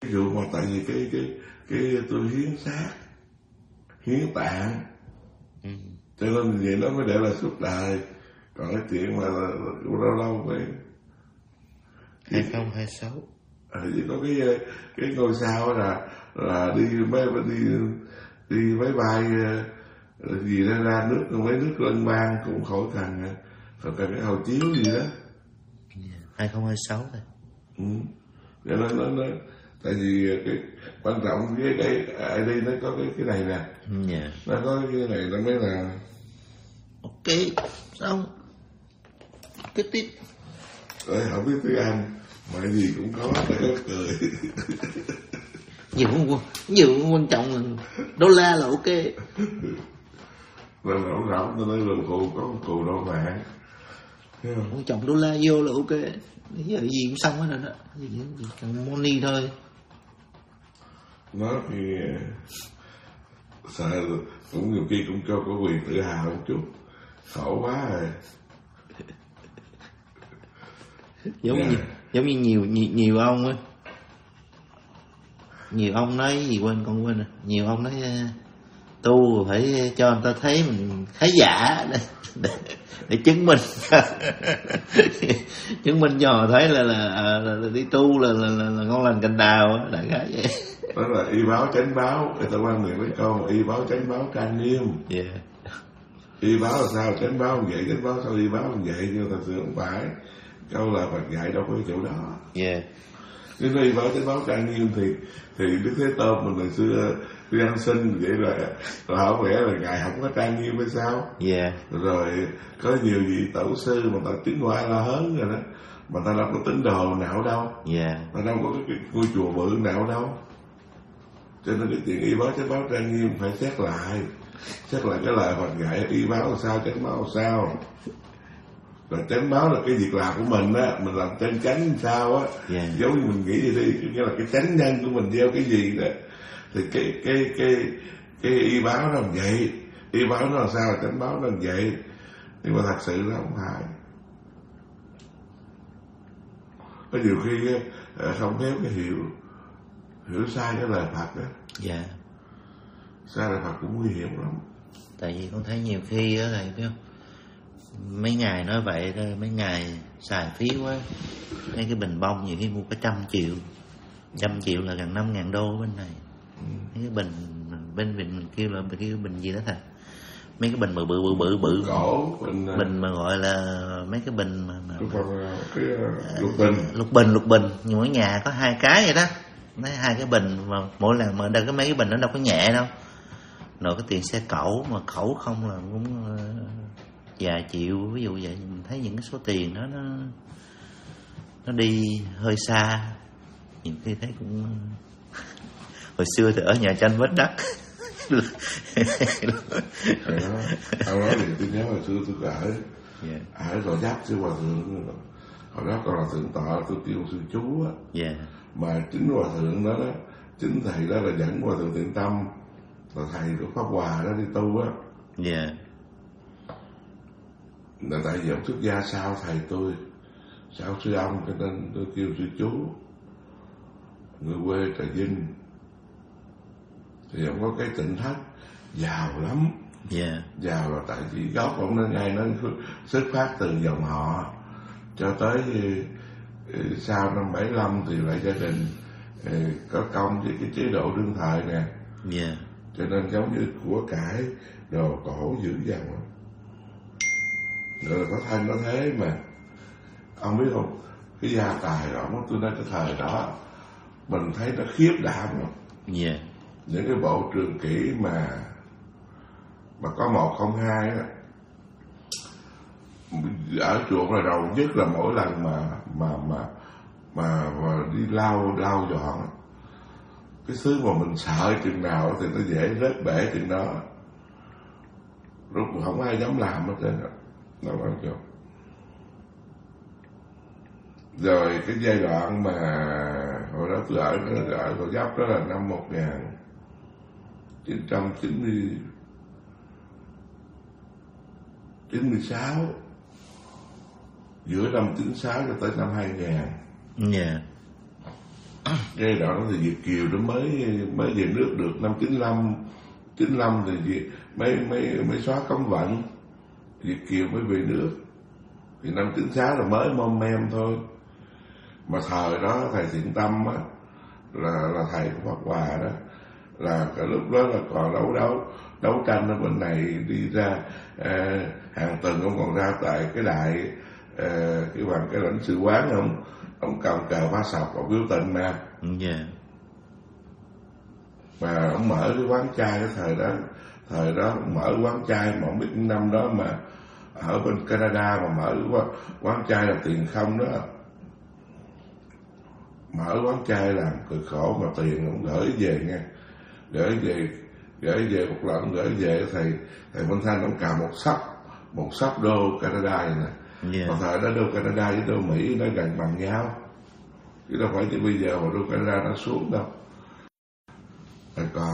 Ví dụ mà tại vì cái tôi hiến xác, hiến tạng, cho nên vậy nó mới để là suốt đời. Còn cái chuyện mà lâu lâu phải 2026 chỉ có cái ngôi sao là đi máy bay gì đó ra nước, mấy nước lân bang cũng khỏi cần cái hộ chiếu gì đó. 2026 thôi. Cho nên nó tại vì cái quan trọng cái ID nó có cái này nè. Nó có cái này nó mới là ok. Xong tiếp tiếp rồi không biết tiếng Anh mà gì cũng có để có cười. nhiều quan trọng là đô la là ok. Rồi rộng rộng tôi nói là có cù đô mạng. Quan trọng đô la vô là ok. Bây giờ gì cũng xong hết rồi đó. Gì cần money thôi. Nó thì sợ cũng nhiều khi cũng cho có quyền tự hào một chút. Khổ quá rồi. Giống như nhiều ông á. Nhiều ông nói gì quên rồi. Nhiều ông nói tu phải cho người ta thấy mình khá giả để chứng minh chứng minh cho họ thấy là đi tu là ngon lành cành đào á, đại khái vậy. Đó là y báo chánh báo, người ta quan niệm với câu mà y báo chánh báo trang nghiêm. Y báo là sao, chánh báo không vậy, chánh báo sao y báo không vậy, nhưng thật sự không phải. Câu là Phật dạy đâu có cái chỗ đó. Nếu y báo chánh báo trang nghiêm thì Đức Thế Tôn mình ngày xưa đi ăn xin vậy là không lẽ là ngài không có trang nghiêm hay sao? Rồi có nhiều vị tổ sư mà ta tiến qua La Hớn rồi đó, mà ta đâu có tín đồ nào đâu, ta đâu có cái ngôi chùa bự nào đâu. Cho nên cái chuyện y báo chánh báo trang nghiêm phải xét lại cái lời Phật dạy y báo là sao, chánh báo là sao. Rồi chánh báo là cái việc làm của mình á, mình làm chân chánh làm sao á, giống như mình nghĩ gì đi, nghĩa là cái chánh nhân của mình gieo cái gì đó, thì cái y báo nó làm vậy, y báo nó làm sao, chánh báo nó làm vậy, nhưng mà thật sự nó không phải. Có nhiều khi không khéo cái hiểu sai cái lời Phật đó. Sai lời Phật cũng nguy hiểm lắm. Tại vì con thấy nhiều khi á thầy biết không, mấy ngày nói vậy thôi, mấy ngày xài phí quá. Mấy cái bình bông nhiều khi mua cả 100 triệu là gần 5.000 đô bên này. Mấy cái bình bên mình kêu bình gì đó thầy, mấy cái bình bự cổ bình mà gọi là mấy cái bình mà lục bình, nhưng mỗi nhà có 2 cái vậy đó. Mấy 2 cái bình mà mỗi lần mà đâu có mấy cái bình nó đâu có nhẹ đâu. Rồi cái tiền xe cẩu mà cẩu không là cũng vài triệu, ví dụ vậy. Mình thấy những cái số tiền đó nó đi hơi xa, nhiều khi thấy cũng hồi xưa thì ở nhà tranh vết đất. Ông nói thì tôi nhớ hồi xưa tôi ở Gò Vấp sư hòa thượng, hồi đó còn là thượng tọa, tôi kêu sư chú á. Mà chính hòa thượng đó chính thầy đó là dẫn hòa thượng Thiện Tâm, là thầy của Pháp Hòa đó đi tu á. Là tại vì ông xuất gia sau thầy tôi, sau sư ông, cho nên tôi kêu sư chú. Người quê Trà Vinh thì ông có cái tỉnh thất giàu lắm. Giàu là tại vì gốc ông nó ngay nó xuất phát từ dòng họ, cho tới sau năm 75 thì lại gia đình có công với cái chế độ đương thời nè. Cho nên giống như của cải đồ cổ dữ dằn lắm. Rồi có thân có thế mà ông biết không, cái gia tài đó tôi nói cái thời đó mình thấy nó khiếp đảm lắm. Những cái bộ trường kỷ mà có 102 á, ở chuộng là đầu nhất là mỗi lần mà đi lau dọn, cái thứ mà mình sợ chừng nào thì nó dễ rớt bể chừng đó, lúc không ai dám làm hết trơn. Nó quan trọng. Rồi cái giai đoạn mà hồi đó tôi ở Gò Vấp đó là năm 1996, giữa năm 96 cho tới năm 2000. Giai đoạn đó thì Việt kiều nó mới về nước được năm 95 thì mới xóa cấm vận, Việt kiều mới về nước. Thì năm 96 là mới mom mem thôi. Mà thời đó thầy Thiện Tâm á, là thầy của Pháp Hòa đó, là cái lúc đó là còn đấu tranh ở bên này, đi ra hàng tuần ông còn ra tại cái đại cái lãnh sự quán, ông cầm cờ phá sọc, ông biểu tình mà. Mà ông mở cái quán chai cái thời đó ông mở quán chai, mà không biết năm đó mà ở bên Canada mà mở quán chai là tiền không đó. Mở quán chai làm cực khổ mà tiền ông gửi về nha, gửi về một lần, gửi về thầy Minh Thanh ông cầm một sắp đô Canada vậy nè. Mà thời đó đô Canada với đô Mỹ nó gần bằng nhau, chứ đâu phải như bây giờ mà đô Canada nó xuống đâu. Còn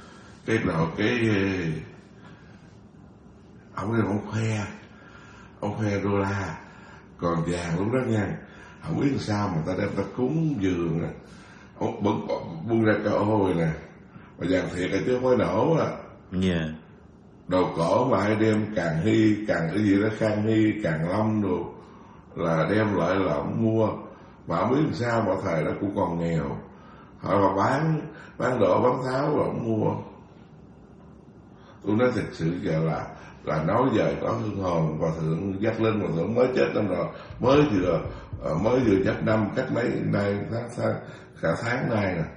ông khoe đô la, còn vàng lúc đó nha, không biết sao mà ta đem ta cúng dường, ông buông ra cái ôi nè, mà vàng thiệt là chứ không phải nổ à. Đồ cổ mà ai đem càng cái gì đó Khang Hy, Càng Long đồ là đem lại là ông mua, mà không biết sao mà thời đó cũng còn nghèo, họ mà bán độ bán tháo là ông mua. Tôi nói thật sự giờ là nói giờ có hương hồn Hòa Thượng Giác Linh, Hòa Thượng mới chết năm rồi, mới vừa chết năm cách mấy nay cả tháng nay nè.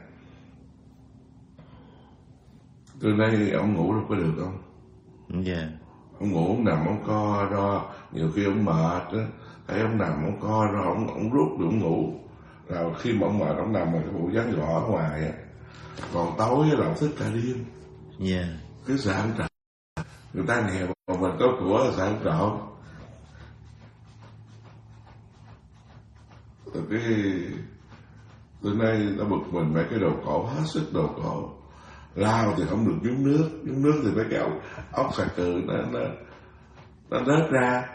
Tôi nói ông ngủ đâu có được không? Ông ngủ, ông nằm, ông co ro, nhiều khi ông mệt đó, thấy ông nằm, ông co ro, ông rút được ông ngủ. Rồi khi mà ông mệt, ông nằm mà cái bộ dáng gõ ở ngoài, còn tối là ông thức cả đêm. Cứ sợ ăn trộm, người ta nghèo mà mình có của là sợ ăn trộm. Từ nay nó bực mình mấy cái đồ cổ, hết sức đồ cổ. Lao thì không được nhúng nước thì mấy cái ốc xà cừ nó rớt ra.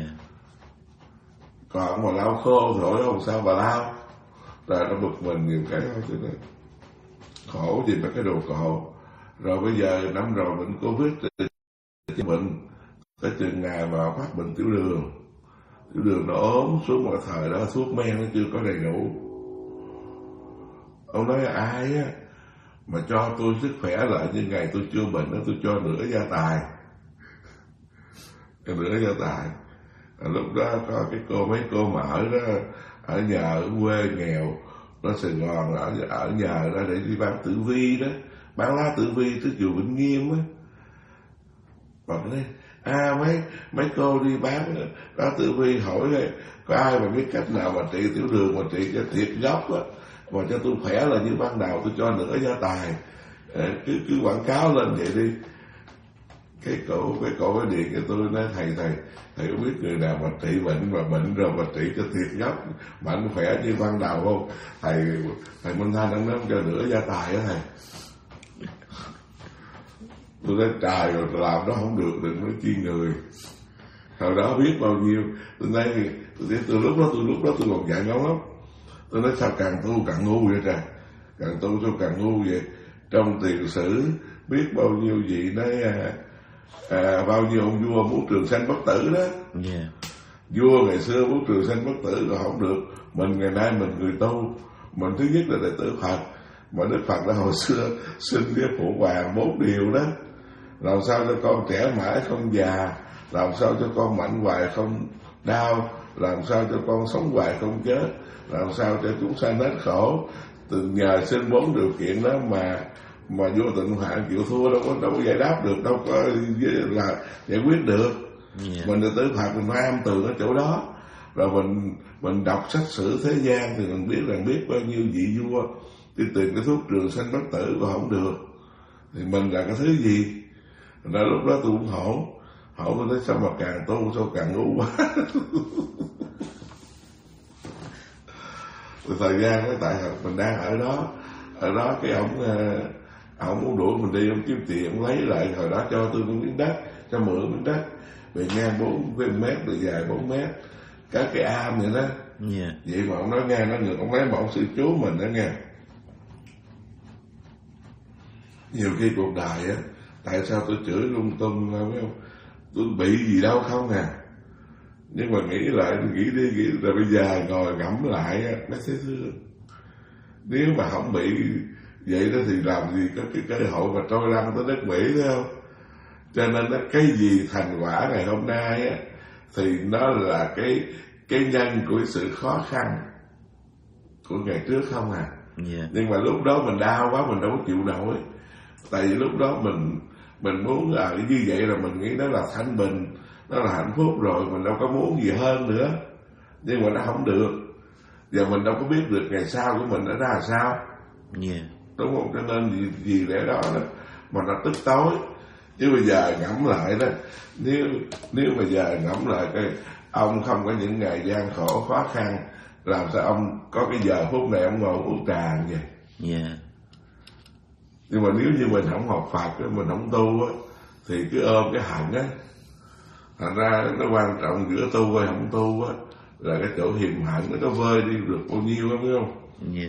Còn mà lau khô rồi không sao mà lau. Rồi nó bực mình nhiều cái thôi, cho nên khổ gì mấy cái đồ cổ. Rồi bây giờ năm rồi bệnh Covid thì bệnh tới chừng ngày mà phát bệnh tiểu đường nó ốm xuống, mọi thời đó thuốc men nó chưa có đầy đủ. Ông nói ai á mà cho tôi sức khỏe lại như ngày tôi chưa bệnh đó, tôi cho nửa gia tài. Nửa gia tài. Lúc đó có mấy cô mà ở nhà ở quê nghèo ở Sài Gòn, ở nhà đó để đi bán tử vi đó, bán lá tử vi tới chùa Vĩnh Nghiêm á. Và nói mấy cô đi bán lá tử vi, hỏi có ai mà biết cách nào mà trị tiểu đường, mà trị cho thiệt gốc á, mà cho tôi khỏe là như ban đầu, tôi cho nửa gia tài. Cứ quảng cáo lên vậy đi. Cái cổ mới điện cho tôi nói thầy có biết người nào mà trị bệnh rồi mà trị cho thiệt gốc, mạnh khỏe như ban đầu không? Thầy Minh Thanh đang nói cho nửa gia tài á thầy. Tôi nói trời, rồi làm đó không được, đừng nói chi người. Hồi đó biết bao nhiêu. Tôi nói lúc đó tôi còn dạy ngóng lắm. Tôi nói sao càng tu càng ngu vậy trời, càng tu sao càng ngu vậy. Trong tiền sử biết bao nhiêu vị nói bao nhiêu ông vua muốn trường sanh bất tử đó. Vua ngày xưa muốn trường sanh bất tử rồi không được. Mình ngày nay mình người tu, mình thứ nhất là đệ tử Phật, mà Đức Phật đã hồi xưa xin cái phụ hoàng 4 điều đó: làm sao cho con trẻ mãi không già, làm sao cho con mạnh hoài không đau, làm sao cho con sống hoài không chết, làm sao cho chúng sanh hết khổ. Từ nhờ xin 4 điều kiện đó mà vua Tịnh Hoạn chịu thua, đâu có giải đáp được, đâu có là giải quyết được. Mình đệ tử Phật mình phải am tường ở chỗ đó. Rồi mình đọc sách sử thế gian thì mình biết bao nhiêu vị vua đi tìm cái thuốc trường sanh bất tử mà không được, thì mình là cái thứ gì? Rồi lúc đó tôi cũng hỗn tôi nói sao mà càng tu sao càng ngu quá. Thời gian đó, tại mình đang ở đó cái ông muốn đuổi mình đi, ông kiếm tiền, ông lấy lại. Hồi đó cho tôi miếng đất, cho mượn miếng đất bề ngang 4 mét, bề dài 4 mét, cái am vậy đó. Vậy mà ông nói nghe nó ngược, ông lấy một sư chú mình đó nghe. Nhiều khi cuộc đời á, tại sao tôi chửi lung tung phải không? Tôi bị gì đâu không à. Nhưng mà nghĩ lại, nghĩ đi rồi bây giờ ngồi ngẫm lại á, nó sẽ thương. Nếu mà không bị vậy đó thì làm gì có cái cơ hội mà trôi lăn tới nước Mỹ, thấy không? Cho nên đó, cái gì thành quả ngày hôm nay á, thì nó là cái nhân của sự khó khăn của ngày trước không à. Nhưng mà lúc đó mình đau quá, mình đâu có chịu nổi. Tại vì lúc đó mình muốn như vậy là mình nghĩ đó là thanh bình, đó là hạnh phúc rồi, mình đâu có muốn gì hơn nữa. Nhưng mà nó không được. Giờ mình đâu có biết được ngày sau của mình nó ra làm sao. Đúng không? Cho nên vì lẽ đó mà nó tức tối. Chứ bây giờ ngẫm lại đó, nếu mà giờ ngẫm lại cái ông không có những ngày gian khổ khó khăn, làm sao ông có cái giờ phút này ông ngồi uống trà như vậy. Nhưng mà nếu như mình không học Phật, mình không tu á, thì cứ ôm cái hận á. Thành ra nó quan trọng giữa tu và không tu á, là cái chỗ hiềm hận nó vơi đi được bao nhiêu đó, phải không?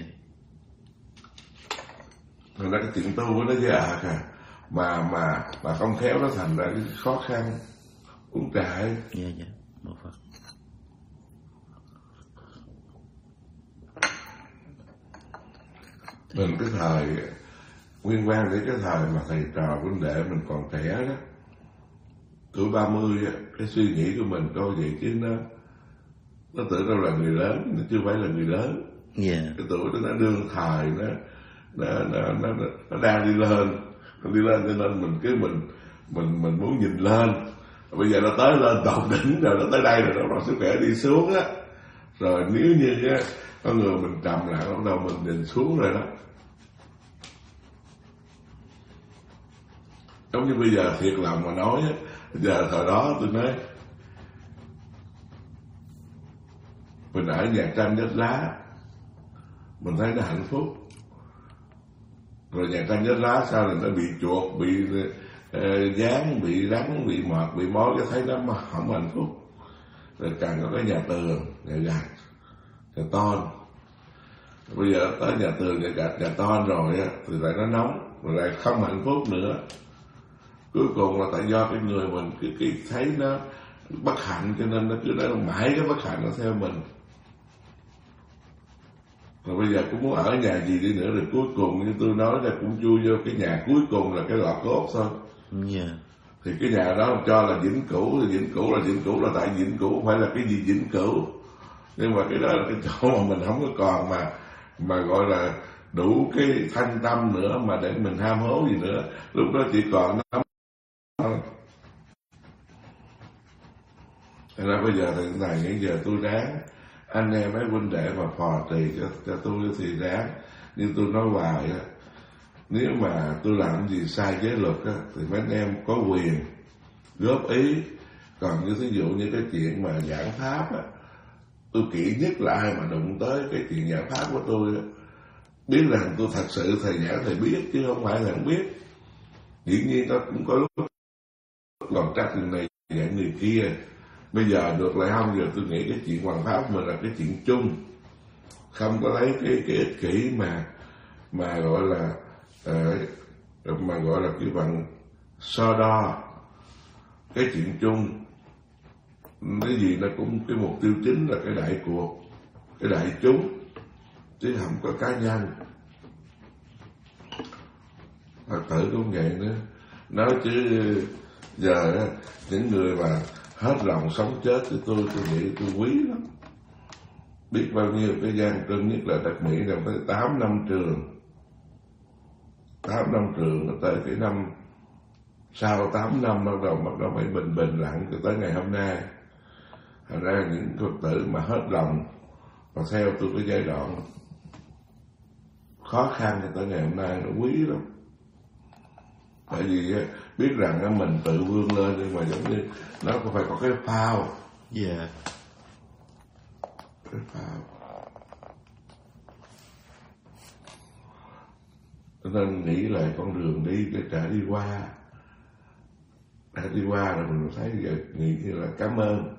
Thành ra cái chuyện tu nó dễ ợt à. Mà không khéo nó thành ra cái khó khăn. Uống trà ấy. Một Phật. Mình cái thời nguyên quan đến cái thời mà thầy trò huynh đệ mình còn trẻ đó, tuổi 30 á, cái suy nghĩ của mình coi vậy chứ nó tưởng đâu là người lớn, nó chưa phải là người lớn. Cái tuổi đó nó đương thời, nó đang đi lên, cho nên mình muốn nhìn lên. Bây giờ nó tới lên tột đỉnh rồi, nó tới đây rồi, nó sức khỏe đi xuống á. Rồi nếu như á, con người mình trầm lại, bắt đầu mình nhìn xuống rồi đó. Giống như bây giờ thiệt lòng mà nói á, giờ thời đó tôi nói mình ở nhà tranh vách lá, mình thấy nó hạnh phúc. Rồi nhà tranh vách lá sau này nó bị chuột, bị gián, bị rắn, bị mọt, bị mối, cái thấy nó mà không hạnh phúc. Rồi càng có cái nhà tường, nhà gạch, nhà ton. Bây giờ tới nhà tường, nhà gạch, nhà ton rồi á, thì lại nó nóng, rồi lại không hạnh phúc nữa. Cuối cùng là tại do cái người mình cứ thấy nó bất hạnh, cho nên nó cứ nói mãi cái bất hạnh nó theo mình. Rồi bây giờ cũng muốn ở nhà gì đi nữa, rồi cuối cùng như tôi nói là cũng chui vô cái nhà cuối cùng là cái lò cốt thôi. Thì cái nhà đó cho là vĩnh cửu, thì vĩnh cửu là tại vĩnh cửu không phải là cái gì vĩnh cửu. Nhưng mà cái đó là cái chỗ mà mình không có còn mà gọi là đủ cái thanh tâm nữa mà để mình ham hố gì nữa. Lúc đó chỉ còn nó. Thế ra bây giờ thì này những giờ tôi ráng, anh em mấy huynh đệ mà phò trì cho tôi thì ráng. Nhưng tôi nói hoài á, nếu mà tôi làm gì sai giới luật á, thì mấy anh em có quyền góp ý. Còn như thí dụ như cái chuyện mà giảng pháp á, tôi kỹ nhất là ai mà đụng tới cái chuyện giảng pháp của tôi á, biết rằng tôi thật sự thầy giảng thầy biết chứ không phải là không biết. Dĩ nhiên nó cũng có lúc còn trách người này giảng người kia. Bây giờ được lại không, giờ tôi nghĩ cái chuyện hoàn pháp mình là cái chuyện chung, không có lấy cái ích kỷ mà gọi là cái bằng so đo cái chuyện chung. Cái gì nó cũng cái mục tiêu chính là cái đại cuộc, cái đại chúng, chứ không có cá nhân. Phật tử cũng vậy nữa. Nói chứ giờ những người mà hết lòng sống chết thì tôi nghĩ tôi quý lắm. Biết bao nhiêu cái gian trưng, nhất là đất Mỹ là tới 8 năm trường. 8 năm trường tới cái năm sau 8 năm bắt đầu mới bình lặng cho tới ngày hôm nay. Thành ra những Phật tử mà hết lòng và theo tôi cái giai đoạn khó khăn cho tới ngày hôm nay nó quý lắm. Tại vì biết rằng mình tự vươn lên, nhưng mà giống như nó phải có cái phao. Cái phao. Cho nên nghĩ lại con đường đi để trả đi qua. Đã đi qua rồi mình thấy giờ nghĩ như là cảm ơn.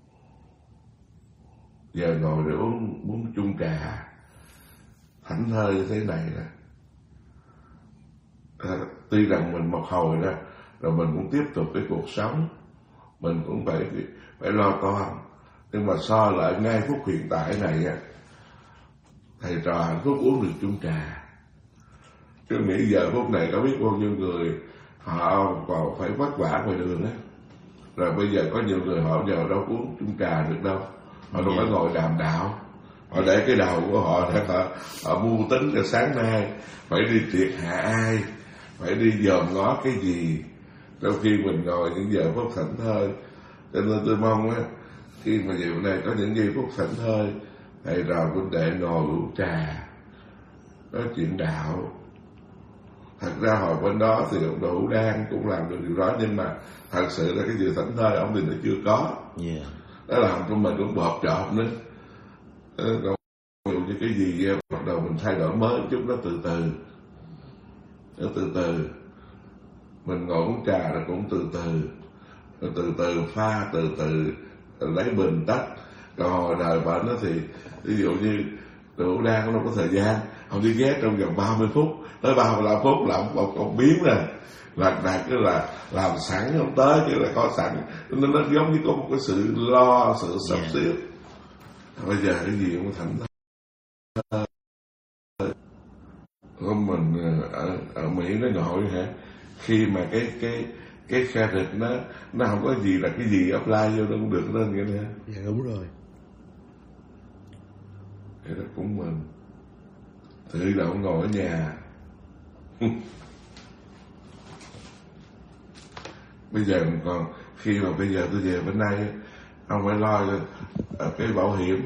Giờ ngồi để uống chung trà thảnh thơi như thế này nè. tuy rằng mình một hồi đó rồi mình cũng tiếp tục cái cuộc sống, mình cũng phải lo toan, nhưng mà so lại ngay phút hiện tại này á, thầy trò hạnh phúc uống được chung trà. Chứ nghĩ giờ phút này có biết bao nhiêu người họ còn phải vất vả ngoài đường á, rồi bây giờ có nhiều người họ giờ đâu uống chung trà được đâu, họ đâu phải ngồi đàm đạo, họ để cái đầu của họ để họ mưu tính cho sáng nay phải đi triệt hạ ai, phải đi dòm ngó cái gì, trong khi mình ngồi những giờ phút thảnh thơi. Cho nên tôi mong á, khi mà giờ này có những giây phút thảnh thơi, thầy trò huynh đệ ngồi uống trà nói chuyện đạo. Thật ra hồi bên đó thì ông Đỗ Đan cũng làm được điều đó, nhưng mà thật sự là cái gì thảnh thơi ông thì nó chưa có. Đó làm cho mình cũng bọt chọt nữa. Còn ví dụ như cái gì bắt đầu mình thay đổi mới chút, nó từ từ mình ngồi uống trà là cũng từ từ pha, từ từ lấy bình tách. Còn hồi đời bệnh nó thì ví dụ như Đỗ Đan nó có thời gian, ông đi ghé trong vòng 30 phút tới 35 phút là ông biến rồi, là cứ là làm sẵn, ông tới chứ là có sẵn, nên nó giống như có một cái sự lo, sự sắp xếp. Bây giờ cái gì cũng thảnh thơi. Mình ở Mỹ nó ngồi hả, khi mà cái credit nó không có gì là cái gì apply vô nó cũng được lên vậy nè. Dạ đúng rồi. Thì đó cũng mình tự động ngồi ở nhà. Bây giờ mình còn, khi mà bây giờ tôi về bên đây, ông phải lo cho cái bảo hiểm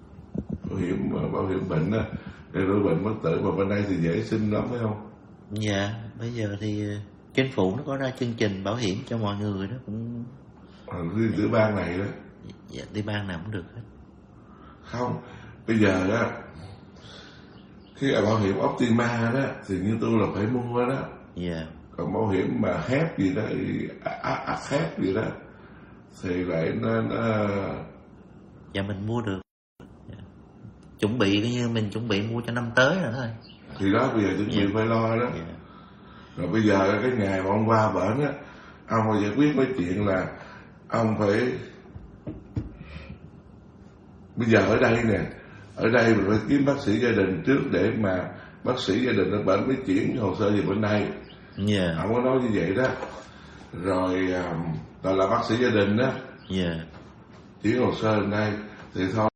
bệnh á, cái đối bệnh mất tử mà bên đây thì dễ xin lắm phải không? Dạ, bây giờ thì chính phủ nó có ra chương trình bảo hiểm cho mọi người đó cũng. Tiểu bang này đó. Dạ, tiểu bang nào cũng được hết. Không, bây giờ á, cái bảo hiểm Optima đó thì như tôi là phải mua đó. Dạ. Còn bảo hiểm mà HEP gì đó, HEP gì đó thì lại nó dạ mình mua được. Dạ. Chuẩn bị coi như mình chuẩn bị mua cho năm tới rồi thôi. Thì đó bây giờ chuẩn bị phải lo đó. Dạ. Rồi bây giờ cái ngày mà ông qua bển á, ông phải giải quyết mấy chuyện là ông phải, bây giờ ở đây nè, ở đây mình phải kiếm bác sĩ gia đình trước để mà bác sĩ gia đình ở bệnh mới chuyển hồ sơ về bên đây. Ông có nói như vậy đó. Rồi là bác sĩ gia đình đó, chuyển hồ sơ bên đây thì thôi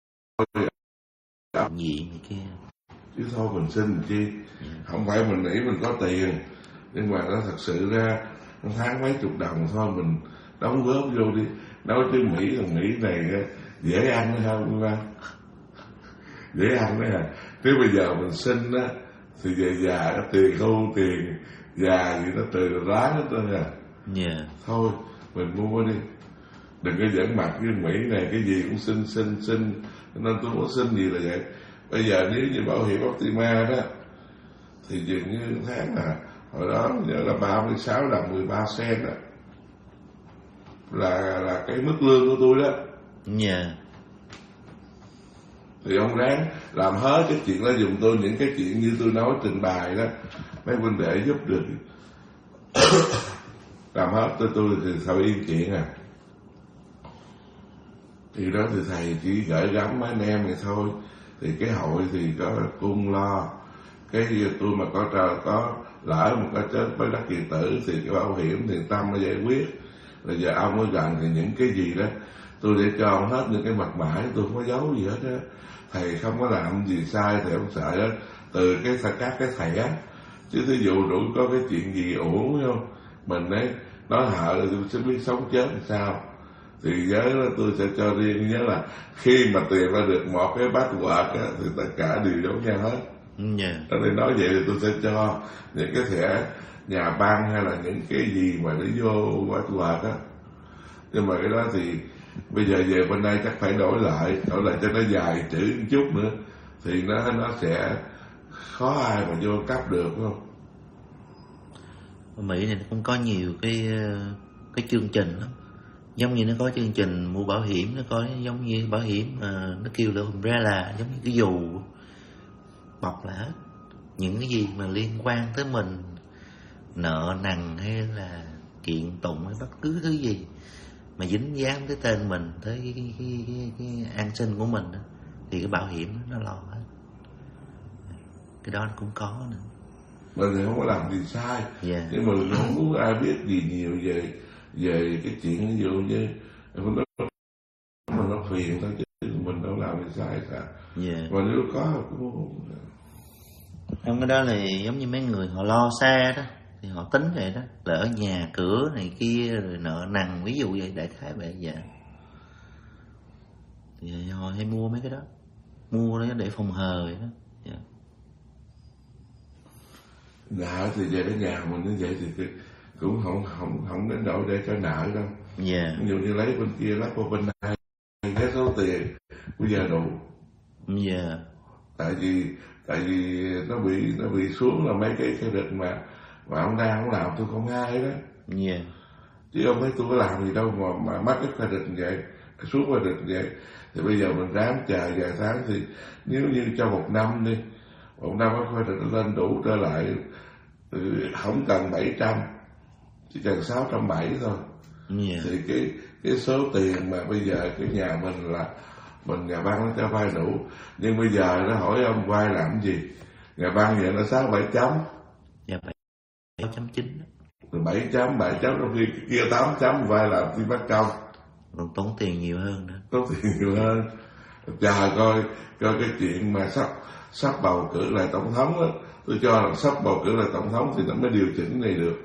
gì kia, chứ thôi mình xin mình chi. Không phải mình nghĩ mình có tiền, nhưng mà nó thật sự ra tháng mấy chục đồng thôi mình đóng góp vô đi. Nói chứ Mỹ, thằng Mỹ này dễ ăn hay không dễ ăn đấy à. Chứ bây giờ mình xin á thì về già cái tiền thu tiền già gì nó từ ráng hết trơn à. Thôi mình mua đi, đừng có dẫn mặt với Mỹ này cái gì cũng xin. Nên tôi muốn xin gì là vậy. Bây giờ nếu như bảo hiểm Optima đó thì dường như tháng hồi đó nhớ là 36 đồng 13 cent đó là cái mức lương của tôi đó. Thì ông ráng làm hết cái chuyện đó giùm tôi, những cái chuyện như tôi nói trình bày đó, mấy huynh đệ giúp được làm hết tôi thì sao yên chuyện à. Thì đó thì thầy chỉ gửi gắm mấy anh em này thôi. Thì cái hội thì có cung lo, cái tôi mà có lỡ một cái chết với đắc kỳ tử thì cái bảo hiểm thì Tâm nó giải quyết. Rồi giờ ông mới gần thì những cái gì đó tôi để cho ông hết những cái mật mã, tôi không có giấu gì hết á. Thầy không có làm gì sai thì ông sợ đó, từ các cái thầy á. Chứ thí dụ đủ có cái chuyện gì uổng không, mình ấy nói hợ là tôi sẽ biết sống chết làm sao. Thì nhớ là tôi sẽ cho riêng, nhớ là khi mà tiền ra được một cái bát quạt á, thì tất cả đều giống nhau hết. Cho nên nói vậy thì tôi sẽ cho những cái thẻ nhà băng hay là những cái gì mà nó vô bát quạt á. Nhưng mà cái đó thì bây giờ về bên đây chắc phải đổi lại cho nó dài chữ một chút nữa thì nó sẽ khó ai mà vô cấp được, đúng không? Ở Mỹ này cũng có nhiều cái chương trình lắm. Giống như nó có chương trình mua bảo hiểm, nó có giống như bảo hiểm nó kêu là umbrella, giống như cái dù bọc là hết những cái gì mà liên quan tới mình nợ nần hay là kiện tụng hay bất cứ thứ gì mà dính dáng tới tên mình, tới cái an sinh của mình đó, thì cái bảo hiểm nó lo hết. Cái đó nó cũng có nữa. Mình không có làm gì sai, nhưng mà mình không muốn ai biết gì nhiều về cái chuyện ví dụ như mình nó phiền thôi, chứ mình đâu làm gì sai cả. Mà nếu có cũng không, cái đó là giống như mấy người họ lo xa đó, thì họ tính vậy đó, là ở nhà cửa này kia rồi nợ nần, ví dụ vậy, đại khái vậy. Thì họ hay mua mấy cái đó, mua đó để phòng hờ vậy đó. Nợ thì về cái nhà mình như vậy thì cũng không đến độ để cho nợ đâu. Ví dụ như lấy bên kia lắp qua bên này, cái số tiền bây giờ đủ. Tại vì nó bị xuống là mấy cái đợt mà ông đang không làm tôi không ai đó. Chứ ông thấy tôi có làm gì đâu mà mắc cái credit vậy, cái xuống credit vậy. Thì bây giờ mình ráng chờ vài tháng, thì nếu như cho một năm đi, một năm cái credit nó lên đủ trở lại, không cần 700, chỉ cần 670 thôi. Thì cái số tiền mà bây giờ cái nhà mình là nhà băng nó cho vay đủ, nhưng bây giờ nó hỏi ông vay làm gì, nhà băng giờ nó 6-7 chấm, 7.9, 7 chấm trong khi kia 8 chấm vay làm thì mất công, còn tốn tiền nhiều hơn nữa. Chờ coi cái chuyện mà sắp bầu cử lại tổng thống á, tôi cho là sắp bầu cử lại tổng thống thì nó mới điều chỉnh này được.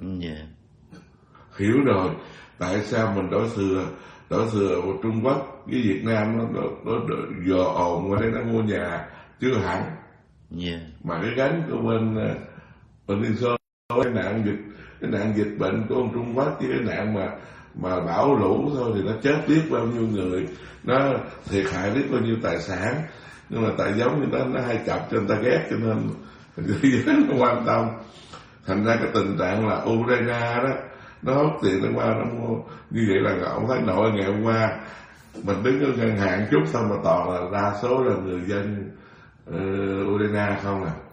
Hiểu rồi tại sao mình đối thừa của Trung Quốc với Việt Nam nó dò ồn qua đây nó mua nhà chưa hẳn. Mà cái gánh của bên Liên Xô, cái nạn dịch bệnh của ông Trung Quốc với cái nạn mà bão lũ thôi thì nó chết biết bao nhiêu người, nó thiệt hại biết bao nhiêu tài sản. Nhưng mà tại giống như nó hay chọc cho người ta ghét, cho nên thế giới nó quan tâm. Thành ra cái tình trạng là Ukraine đó, nó hốt tiền nó qua nó mua như vậy là ông thấy nội ngày hôm qua mình đứng ở ngân hàng chút xong mà toàn là đa số là người dân Ukraine không à.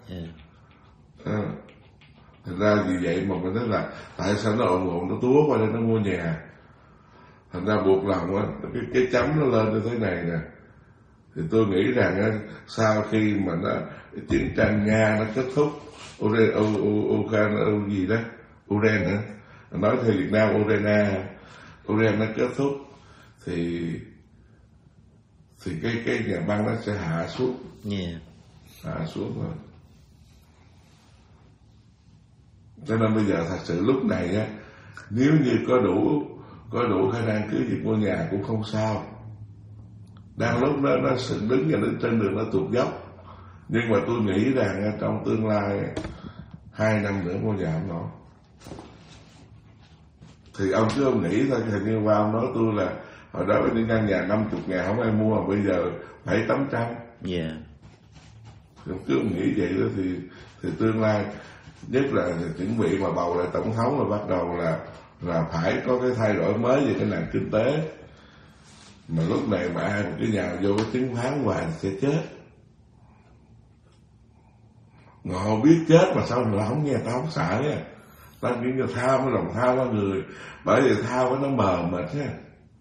Thành ra vì vậy mà mình nói là tại sao nó ồn nó túa qua đây nó mua nhà. Thành ra buộc lòng cái chấm nó lên như thế này nè. Thì tôi nghĩ rằng sau khi mà chiến tranh Nga nó kết thúc, Ukraine gì đó, Ukraine nói theo Việt Nam Ukraine nó kết thúc thì cái nhà băng nó sẽ hạ xuống. Hạ xuống rồi. Cho nên bây giờ thật sự lúc này á, nếu như có đủ khả năng cứ việc mua nhà cũng không sao. Đang lúc đó nó sự đứng trên đường nó tụt dốc. Nhưng mà tôi nghĩ rằng trong tương lai 2 năm nữa mua nhà không nổi. Thì ông cứ ông nghĩ thôi, hình như ông nói tôi là hồi đó đi căn nhà 50.000 không ai mua, mà bây giờ 700-800. Ông cứ ông nghĩ vậy đó thì tương lai nhất là chuẩn bị mà bầu lại tổng thống là bắt đầu là phải có cái thay đổi mới về cái nền kinh tế. Mà lúc này mà ai một cái nhà vô cái chứng khoán hoài sẽ chết. Họ biết chết mà sao người không nghe, tao không sợ nha. Tao nghĩ là thao với lòng thao với người, bởi vì thao với nó mờ mịt nha.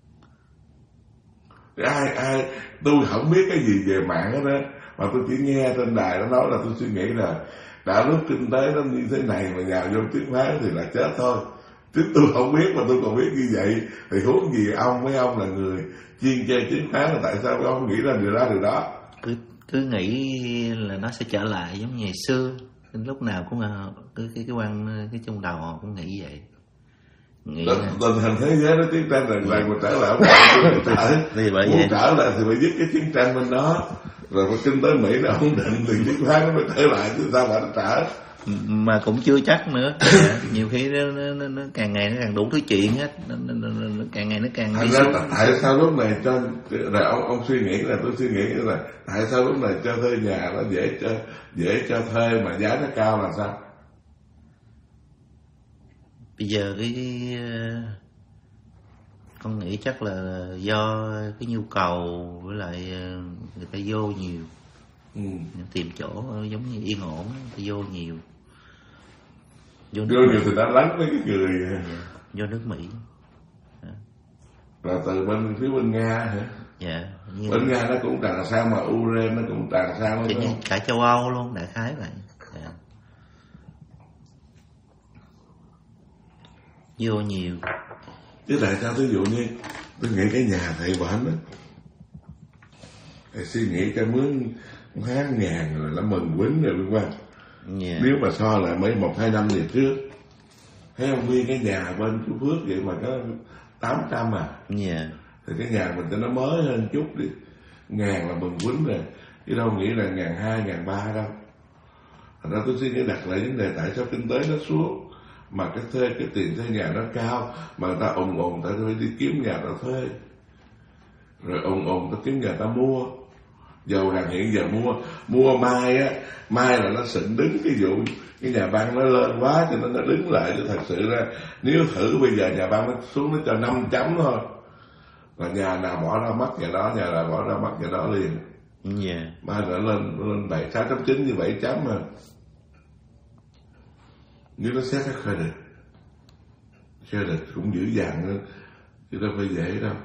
Ai tôi không biết cái gì về mạng hết á, mà tôi chỉ nghe trên đài nó nói là tôi suy nghĩ là đã lúc kinh tế nó như thế này mà nhà vô chứng khoán thì là chết thôi. Chứ tôi không biết, mà tôi còn biết như vậy thì huống gì mấy ông là người chuyên chơi chứng khoán, là tại sao mấy ông nghĩ ra điều đó. Cứ nghĩ là nó sẽ trở lại giống như ngày xưa, lúc nào cũng là cái trong đầu họ cũng nghĩ vậy. Tình hình thế giới nó chiến tranh lần mà trở lại muốn trở lại thì phải dứt cái chiến tranh bên đó, rồi mà kinh tế Mỹ nó ổn định thì chiến khoán nó mới trở lại, chứ sao mà nó trở. Mà cũng chưa chắc nữa. Nhiều khi nó càng ngày nó càng đủ thứ chuyện hết, nó càng ngày nó càng đi xuống. Tại sao lúc này cho là ông suy nghĩ là tôi suy nghĩ là tại sao lúc này cho thuê nhà nó dễ cho thuê mà giá nó cao là sao? Bây giờ con nghĩ chắc là do cái nhu cầu với lại người ta vô nhiều. Tìm chỗ giống như yên ổn, người ta vô nhiều. vô nhiều thì đã lắng mấy cái cười. Vô nước Mỹ. Là từ bên phía bên Nga hả? Dạ. Bên Nga nó cũng tràn sang mà Ukraine nó cũng tràn sang luôn. Cả châu Âu luôn, đại khái vậy. Dạ. Vô nhiều. Chứ tại sao ví dụ như tôi nghĩ cái nhà thầy bệnh đó, thầy suy nghĩ cái mướn tháng ngàn rồi nó mừng quýnh rồi vân vân. Yeah. Nếu mà so lại mấy 1-2 năm về trước, thấy không, nguyên cái nhà bên Phú Phước vậy mà có 800 à. Yeah. Thì cái nhà mình cho nó mới hơn chút đi, ngàn là mừng quýnh rồi, chứ đâu nghĩ là 1.200, 1.300 đâu. Thành ra tôi suy nghĩ đặt lại vấn đề tại sao kinh tế nó xuống mà cái tiền thuê nhà nó cao, mà người ta ồn ta phải đi kiếm nhà ta thuê, rồi ồn ta kiếm nhà ta mua. Dầu rằng hiện giờ mua mai á, mai là nó xịn đứng cái vụ cái nhà băng nó lên quá cho nên nó đứng lại. Chứ thật sự ra nếu thử bây giờ nhà băng nó xuống nó cho 5 chấm thôi là nhà nào bỏ ra mất nhà đó, nhà nào bỏ ra mất nhà đó liền. Yeah. Mai là lên 6.9 như 7 chấm mà. Nếu nó xét cái credit cũng dữ dằn nữa, chứ đâu phải dễ đâu.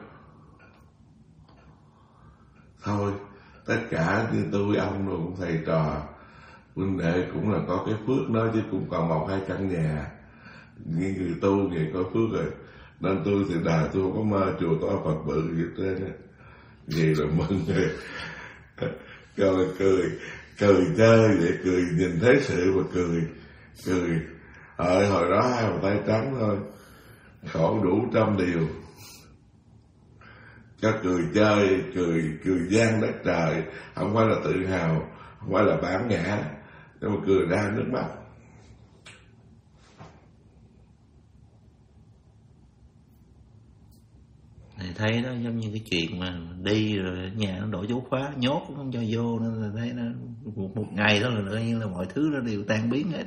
Thôi tất cả như tôi ông rồi cũng thầy trò huynh đệ cũng là có cái phước đó, chứ cũng còn 1-2 căn nhà. Những người tu người có phước rồi, nên tôi thì đời tôi không có mơ chùa có Phật bự gì trên á, vậy là mừng rồi. Coi cười chơi vậy, cười nhìn thấy sự mà cười. Hồi đó 2 bàn tay trắng thôi, khổ đủ trăm điều. Cho cười chơi, cười gian đất trời, không phải là tự hào, không phải là bản ngã, nhưng mà cười ra nước mắt. Thầy thấy đó giống như cái chuyện mà đi rồi nhà nó đổ dấu khóa nhốt cũng không cho vô, nên là thấy nó một ngày đó là tự nhiên là mọi thứ nó đều tan biến hết.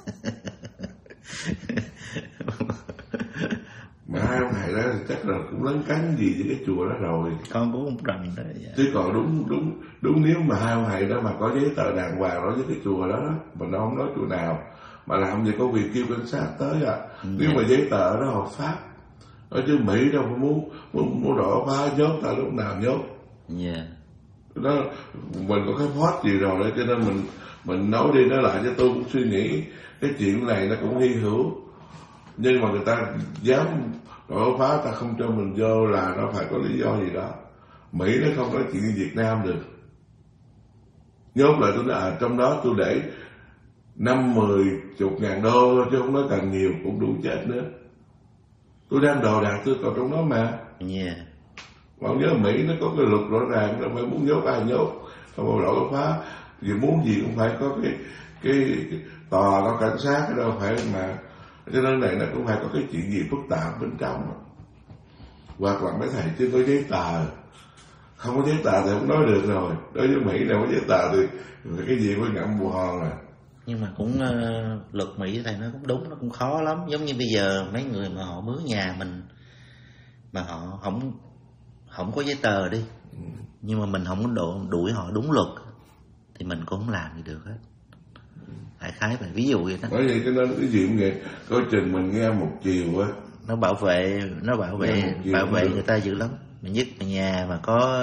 Mà hai ông thầy đó thì chắc là cũng lấn cấn gì với cái chùa đó rồi. Con cũng không rành đó. Dạ. Chứ còn đúng nếu mà hai ông thầy đó mà có giấy tờ đàng hoàng đó với cái chùa đó, mình đâu không nói chùa nào, mà làm gì có việc kêu cảnh sát tới à. Nếu mà giấy tờ đó hợp pháp, ở chứ Mỹ đâu muốn đổ phá nhốt ta lúc nào nhốt. Dạ. Đó mình có cái phốt gì rồi đó, cho nên mình nói đi nói lại, cho tôi cũng suy nghĩ cái chuyện này nó cũng hy hữu. Nhưng mà người ta dám đổ phá, ta không cho mình vô là nó phải có lý do gì đó. Mỹ nó không có chuyện như Việt Nam được. Nhốt lại tôi nói trong đó tôi để 5-10 ngàn đô chứ không nói càng nhiều cũng đủ chết nữa. Tôi đang đồ đạc tôi còn trong đó mà. Yeah. Mà nhớ Mỹ nó có cái luật rõ ràng, nó phải muốn nhốt ai nhốt, không có đổ phá. Vì muốn gì cũng phải có cái tòa, có cảnh sát, cái đâu phải mà. Cho nên này nó cũng phải có cái chuyện gì phức tạp bên trong. Hoặc là mấy thầy chưa có giấy tờ, không có giấy tờ thì không nói được rồi. Đối với Mỹ nào có giấy tờ thì cái gì cũng ngậm bù hòn à. Nhưng mà cũng luật Mỹ thầy nó cũng đúng, nó cũng khó lắm. Giống như bây giờ mấy người mà họ mướn nhà mình mà họ không có giấy tờ đi, nhưng mà mình không có đuổi họ đúng luật thì mình cũng không làm gì được hết. Đại khái vậy, ví dụ vậy đó. Bởi vậy cho nên cái chuyện này coi chừng mình nghe một chiều á, nó bảo vệ người ta dữ lắm. Mà nhất là nhà mà có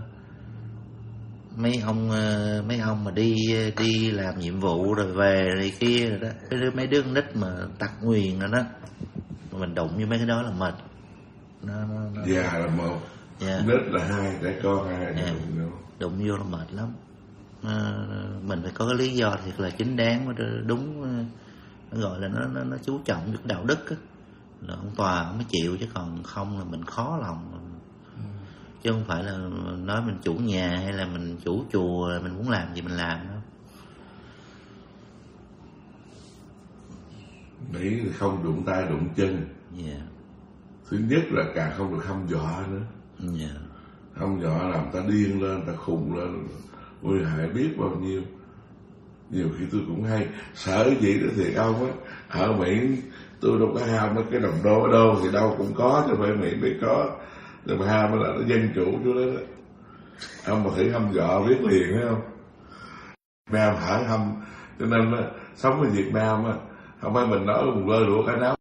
mấy ông mà đi làm nhiệm vụ rồi về rồi kia rồi đó, mấy đứa con nít mà tặc nguyền rồi đó, mình đụng với mấy cái đó là mệt. Nó già là một, nít là 2, trẻ con 2. Đụng vô là mệt lắm. Mình phải có cái lý do thiệt là chính đáng, đúng, nó gọi là nó chú trọng cái đạo đức á, là ông tòa ông mới chịu, chứ còn không là mình khó lòng. Chứ không phải là nói mình chủ nhà hay là mình chủ chùa mình muốn làm gì mình làm đâu. Mỹ thì không đụng tay đụng chân. Yeah. Thứ nhất là càng không được hăm dọa nữa. Yeah. Hăm dọa làm ta điên lên, ta khùng lên, nguy hại biết bao nhiêu. Nhiều khi tôi cũng hay sợ gì đó thiệt ông á. Ở Mỹ tôi đâu có ham mấy cái đồng đô thì đâu cũng có, chứ phải Mỹ mới có. Nhưng mà ham là nó dân chủ chỗ đó đó. Ông mà thử hăm dọa biết liền thấy không? Việt Nam hả hăm, cho nên sống ở Việt Nam á, Không phải mình nói mình lơ lụa cả đám.